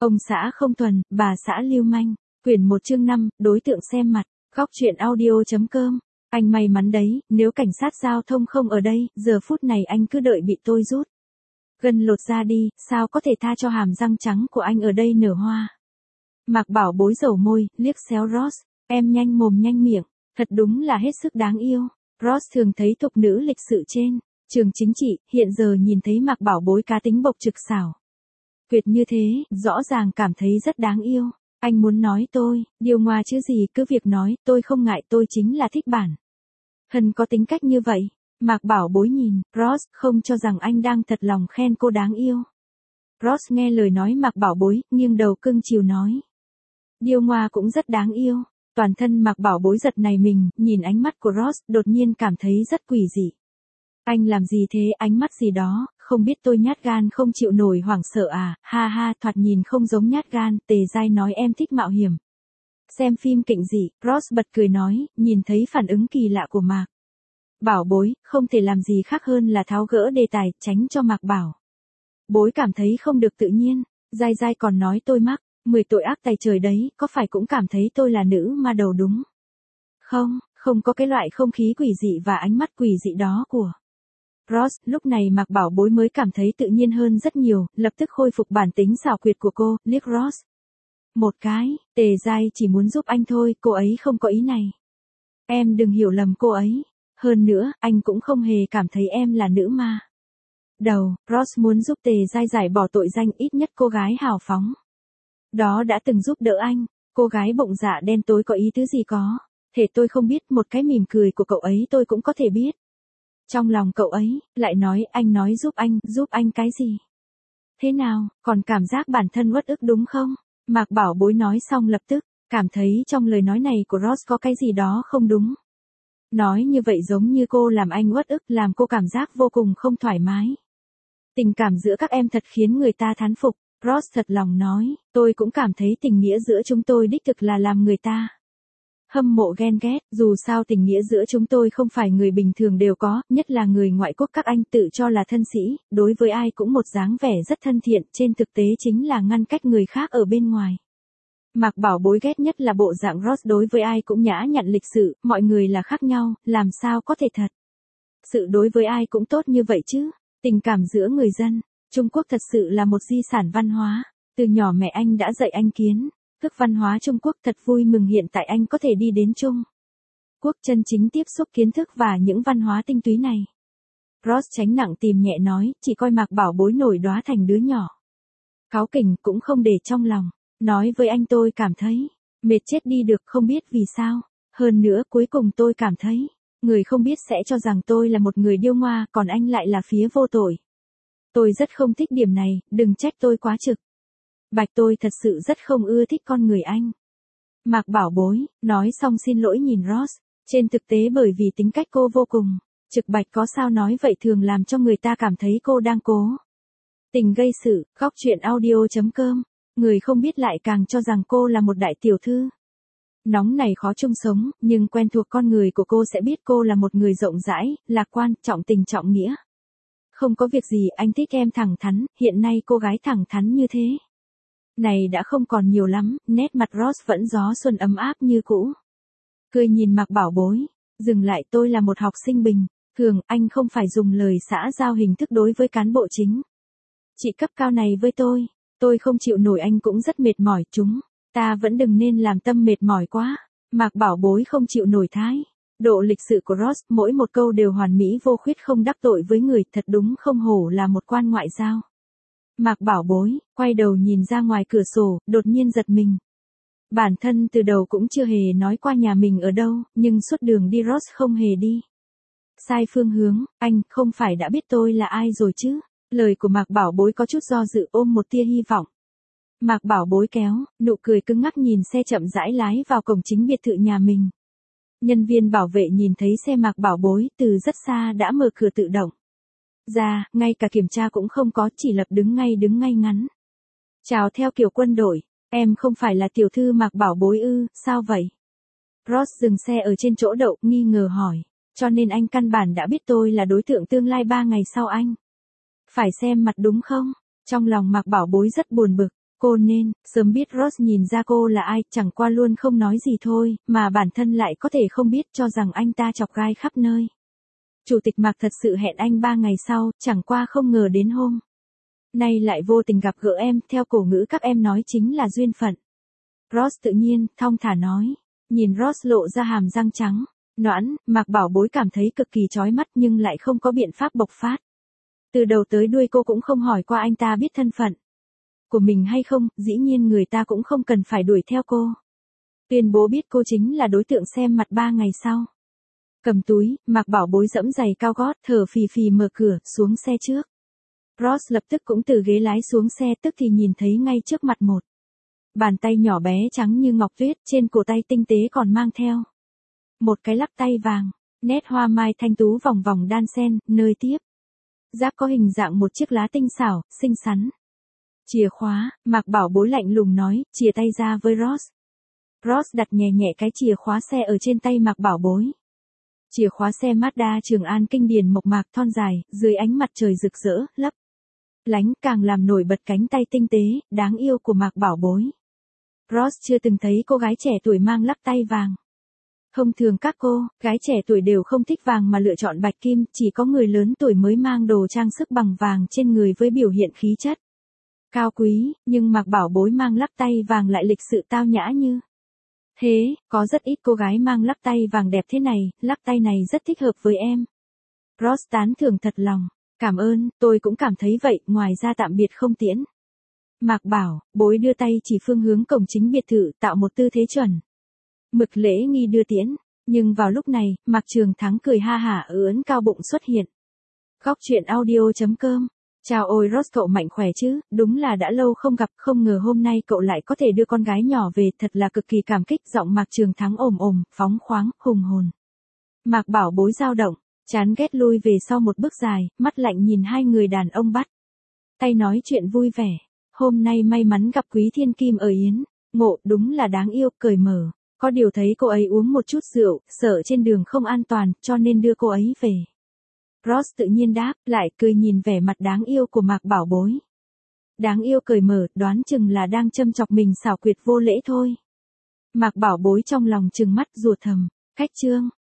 Ông xã không thuần, bà xã lưu manh. Quyển 1 chương 5, đối tượng xem mặt. Góc truyện audio.com. Anh may mắn đấy, nếu cảnh sát giao thông không ở đây, giờ phút này anh cứ đợi bị tôi rút gân lột ra đi, sao có thể tha cho hàm răng trắng của anh ở đây nở hoa. Mạc Bảo Bối dầu môi, liếc xéo Ross. Em nhanh mồm nhanh miệng, thật đúng là hết sức đáng yêu. Ross thường thấy tục nữ lịch sự trên trường chính trị, hiện giờ nhìn thấy Mạc Bảo Bối cá tính bộc trực xảo quyệt như thế, rõ ràng cảm thấy rất đáng yêu. Anh muốn nói tôi, điều ngoa chứ gì, cứ việc nói, tôi không ngại, tôi chính là thích bản thân có tính cách như vậy. Mạc Bảo Bối nhìn Ross, không cho rằng anh đang thật lòng khen cô đáng yêu. Ross nghe lời nói Mạc Bảo Bối, nghiêng đầu cưng chiều nói. Điêu ngoa cũng rất đáng yêu. Toàn thân Mạc Bảo Bối giật nảy mình, nhìn ánh mắt của Ross, đột nhiên cảm thấy rất quỷ dị. Anh làm gì thế, ánh mắt gì đó, không biết tôi nhát gan không chịu nổi hoảng sợ à, ha ha, thoạt nhìn không giống nhát gan. Tề Giai nói em thích mạo hiểm. Xem phim kinh dị, Ross bật cười nói, nhìn thấy phản ứng kỳ lạ của Mạc Bảo Bối, không thể làm gì khác hơn là tháo gỡ đề tài, tránh cho Mạc Bảo Bối cảm thấy không được tự nhiên. Giai Giai còn nói tôi mắc 10 tội ác tày trời đấy, có phải cũng cảm thấy tôi là nữ ma đầu đúng không? Không có cái loại không khí quỷ dị và ánh mắt quỷ dị đó của Ross. Lúc này Mạc Bảo Bối mới cảm thấy tự nhiên hơn rất nhiều, lập tức khôi phục bản tính xảo quyệt của cô, liếc Ross một cái. Tề Giai chỉ muốn giúp anh thôi, cô ấy không có ý này. Em đừng hiểu lầm cô ấy. Hơn nữa, anh cũng không hề cảm thấy em là nữ ma đầu. Ross muốn giúp Tề Giai giải bỏ tội danh, ít nhất cô gái hào phóng đó đã từng giúp đỡ anh. Cô gái bụng dạ đen tối có ý tứ gì có thể tôi không biết, một cái mỉm cười của cậu ấy tôi cũng có thể biết. Trong lòng cậu ấy, lại nói anh nói giúp anh cái gì? Thế nào, còn cảm giác bản thân uất ức đúng không? Mạc Bảo Bối nói xong lập tức, cảm thấy trong lời nói này của Ross có cái gì đó không đúng. Nói như vậy giống như cô làm anh uất ức, làm cô cảm giác vô cùng không thoải mái. Tình cảm giữa các em thật khiến người ta thán phục. Ross thật lòng nói, tôi cũng cảm thấy tình nghĩa giữa chúng tôi đích thực là làm người ta hâm mộ ghen ghét. Dù sao tình nghĩa giữa chúng tôi không phải người bình thường đều có, nhất là người ngoại quốc các anh tự cho là thân sĩ, đối với ai cũng một dáng vẻ rất thân thiện, trên thực tế chính là ngăn cách người khác ở bên ngoài. Mạc Bảo Bối ghét nhất là bộ dạng Ross đối với ai cũng nhã nhặn lịch sự, mọi người là khác nhau, làm sao có thể thật sự đối với ai cũng tốt như vậy chứ. Tình cảm giữa người dân Trung Quốc thật sự là một di sản văn hóa. Từ nhỏ mẹ anh đã dạy anh kiến thức văn hóa Trung Quốc, thật vui mừng hiện tại anh có thể đi đến Trung Quốc chân chính tiếp xúc kiến thức và những văn hóa tinh túy này. Ross tránh nặng tìm nhẹ nói, chỉ coi Mạc Bảo Bối nổi đóa thành đứa nhỏ cáu kỉnh cũng không để trong lòng. Nói với anh tôi cảm thấy mệt chết đi được, không biết vì sao. Hơn nữa cuối cùng tôi cảm thấy, người không biết sẽ cho rằng tôi là một người điêu ngoa, còn anh lại là phía vô tội. Tôi rất không thích điểm này, đừng trách tôi quá trực bạch, tôi thật sự rất không ưa thích con người anh. Mạc Bảo Bối, nói xong xin lỗi nhìn Ross. Trên thực tế bởi vì tính cách cô vô cùng trực bạch, có sao nói vậy thường làm cho người ta cảm thấy cô đang cố tình gây sự. Góc truyện audio.com. Người không biết lại càng cho rằng cô là một đại tiểu thư nóng này khó chung sống, nhưng quen thuộc con người của cô sẽ biết cô là một người rộng rãi, lạc quan, trọng tình trọng nghĩa. Không có việc gì, anh thích em thẳng thắn, hiện nay cô gái thẳng thắn như thế này đã không còn nhiều lắm. Nét mặt Ross vẫn gió xuân ấm áp như cũ. Cười nhìn Mạc Bảo Bối, dừng lại, tôi là một học sinh bình thường, anh không phải dùng lời xã giao hình thức đối với cán bộ chính trị cấp cao này với tôi không chịu nổi, anh cũng rất mệt mỏi, chúng ta vẫn đừng nên làm tâm mệt mỏi quá. Mạc Bảo Bối không chịu nổi thái độ lịch sự của Ross, mỗi một câu đều hoàn mỹ vô khuyết, không đắc tội với người, thật đúng không hổ là một quan ngoại giao. Mạc Bảo Bối quay đầu nhìn ra ngoài cửa sổ, đột nhiên giật mình. Bản thân từ đầu cũng chưa hề nói qua nhà mình ở đâu, nhưng suốt đường đi Ross không hề đi sai phương hướng. Anh không phải đã biết tôi là ai rồi chứ? Lời của Mạc Bảo Bối có chút do dự, ôm một tia hy vọng. Mạc Bảo Bối kéo nụ cười cứng ngắc nhìn xe chậm rãi lái vào cổng chính biệt thự nhà mình. Nhân viên bảo vệ nhìn thấy xe Mạc Bảo Bối từ rất xa đã mở cửa tự động ra, ngay cả kiểm tra cũng không có, chỉ lập đứng ngay ngắn. Chào theo kiểu quân đội, em không phải là tiểu thư Mạc Bảo Bối ư, sao vậy? Ross dừng xe ở trên chỗ đậu, nghi ngờ hỏi, cho nên anh căn bản đã biết tôi là đối tượng tương lai 3 ngày sau anh phải xem mặt đúng không? Trong lòng Mạc Bảo Bối rất buồn bực, Cô nên, sớm biết Ross nhìn ra cô là ai, chẳng qua luôn không nói gì thôi, mà bản thân lại có thể không biết cho rằng anh ta chọc gai khắp nơi. Chủ tịch Mạc thật sự hẹn anh 3 ngày sau, chẳng qua không ngờ đến hôm nay lại vô tình gặp gỡ em, theo cổ ngữ các em nói chính là duyên phận. Ross tự nhiên, thong thả nói. Nhìn Ross lộ ra hàm răng trắng, nõn, Mạc Bảo Bối cảm thấy cực kỳ chói mắt nhưng lại không có biện pháp bộc phát. Từ đầu tới đuôi cô cũng không hỏi qua anh ta biết thân phận của mình hay không, dĩ nhiên người ta cũng không cần phải đuổi theo cô. Tuyên bố biết cô chính là đối tượng xem mặt 3 ngày sau. Cầm túi, Mạc Bảo Bối giẫm giày cao gót, thở phì phì mở cửa, xuống xe trước. Ross lập tức cũng từ ghế lái xuống xe, tức thì nhìn thấy ngay trước mặt một bàn tay nhỏ bé trắng như ngọc tuyết, trên cổ tay tinh tế còn mang theo một cái lắc tay vàng, nét hoa mai thanh tú vòng vòng đan xen, nơi tiếp giáp có hình dạng một chiếc lá tinh xảo, xinh xắn. Chìa khóa, Mạc Bảo Bối lạnh lùng nói, chìa tay ra với Ross. Ross đặt nhẹ nhẹ cái chìa khóa xe ở trên tay Mạc Bảo Bối. Chìa khóa xe Mazda Trường An kinh điển mộc mạc thon dài, dưới ánh mặt trời rực rỡ, lấp lánh càng làm nổi bật cánh tay tinh tế, đáng yêu của Mạc Bảo Bối. Ross chưa từng thấy cô gái trẻ tuổi mang lắc tay vàng. Thông thường các cô, gái trẻ tuổi đều không thích vàng mà lựa chọn bạch kim, chỉ có người lớn tuổi mới mang đồ trang sức bằng vàng trên người với biểu hiện khí chất cao quý, nhưng Mạc Bảo Bối mang lắc tay vàng lại lịch sự tao nhã như thế, có rất ít cô gái mang lắc tay vàng đẹp thế này, lắc tay này rất thích hợp với em. Ross tán thưởng thật lòng, cảm ơn, tôi cũng cảm thấy vậy, ngoài ra tạm biệt không tiễn. Mạc Bảo Bối đưa tay chỉ phương hướng cổng chính biệt thự, tạo một tư thế chuẩn mực lễ nghi đưa tiễn, nhưng vào lúc này, Mạc Trường Thắng cười ha hả ưỡn cao bụng xuất hiện. Góc truyện audio.com. Chào ôi Ross, cậu mạnh khỏe chứ, đúng là đã lâu không gặp, không ngờ hôm nay cậu lại có thể đưa con gái nhỏ về, thật là cực kỳ cảm kích. Giọng Mạc Trường Thắng ồm ồm, phóng khoáng, hùng hồn. Mạc Bảo Bối dao động, chán ghét lui về sau một bước dài, mắt lạnh nhìn hai người đàn ông bắt tay nói chuyện vui vẻ. Hôm nay may mắn gặp Quý Thiên Kim ở Yến Ngộ, đúng là đáng yêu, cởi mở. Có điều thấy cô ấy uống một chút rượu, sợ trên đường không an toàn, cho nên đưa cô ấy về. Ross tự nhiên đáp, lại cười nhìn vẻ mặt đáng yêu của Mạc Bảo Bối. Đáng yêu cởi mở, đoán chừng là đang châm chọc mình xảo quyệt vô lễ thôi. Mạc Bảo Bối trong lòng trừng mắt rủa thầm, cách chương.